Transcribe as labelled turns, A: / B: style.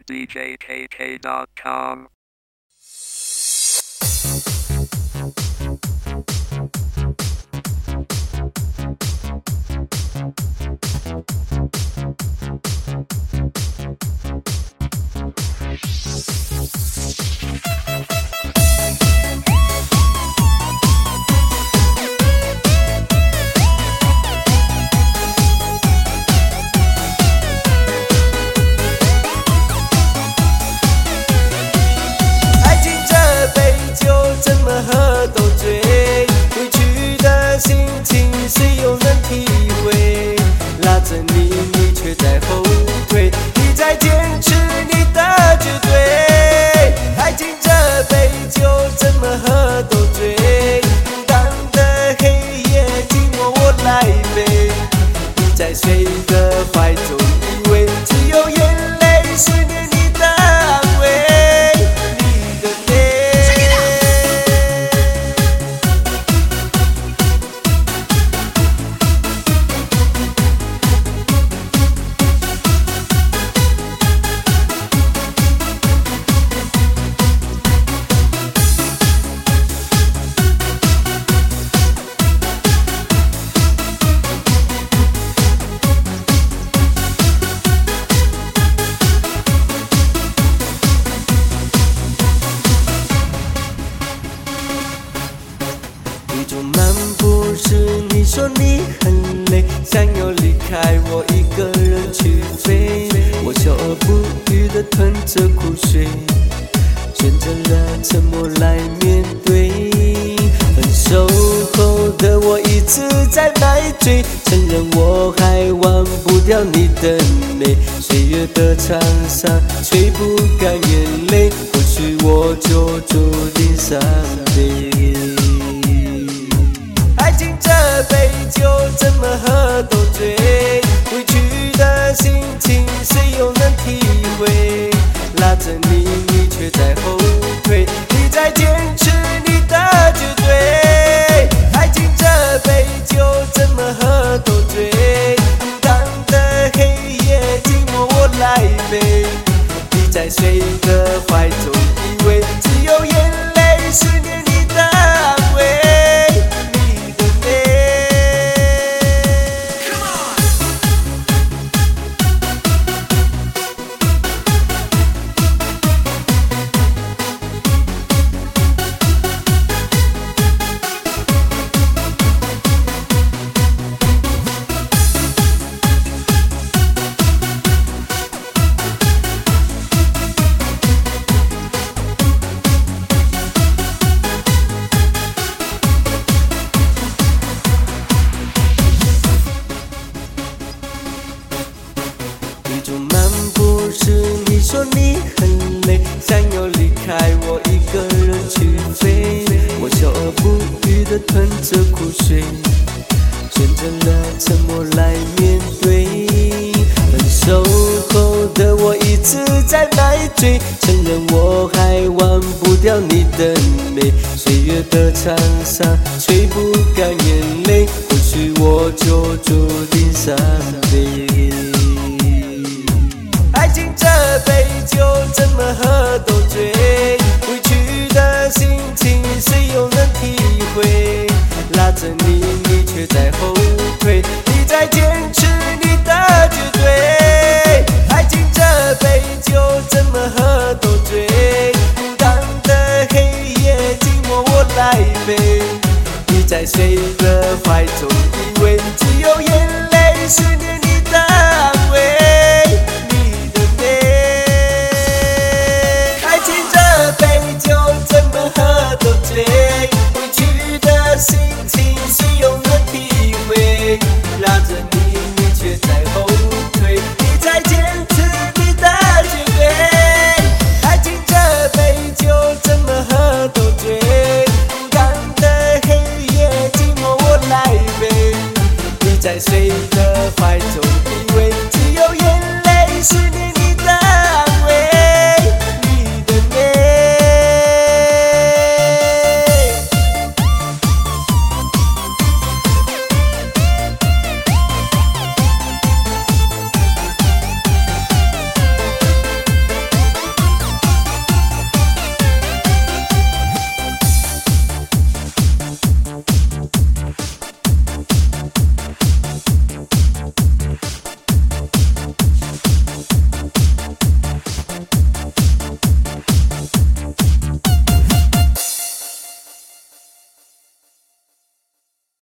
A: djkk.com。
B: 喝都醉，委屈的心情谁又能体会？拉着你，你却在后退，你在坚持你的绝对。爱情这杯酒怎么喝都醉，孤单的黑夜寂寞我来背。你在谁的怀中依偎，只有眼泪思念你的安慰。一种漫步时，你说你很累，想要离开我一个人去飞。我笑而不语地吞着苦水，选择了沉默来面对。分手后的我一直在买醉，承认我还忘不掉你的美。岁月的长沙吹不干眼泪，或许我就注定伤悲。爱情这杯酒怎么喝都醉，委屈的心情谁又能体会？拉着你，你却在后退，你在坚持你的绝对。爱情这杯酒怎么喝都醉，孤单的黑夜寂寞我来背。你在谁的怀中依偎，只有眼泪思念你的安慰。一种漫步时，你说你很累，想要离开我一个人去飞。我笑而不语地吞着苦水，选择了沉默来面对。分手后的我一直在买醉，承认我还忘不掉你的美。岁月的长沙吹不干眼泪，或许我就注定伤悲。爱情这杯酒怎么喝都醉，委屈的心情谁又能体会？拉着你，你却在后退，你在坚持你的绝对。爱情这杯酒怎么喝都醉，孤单的黑夜寂寞我来背。你在谁的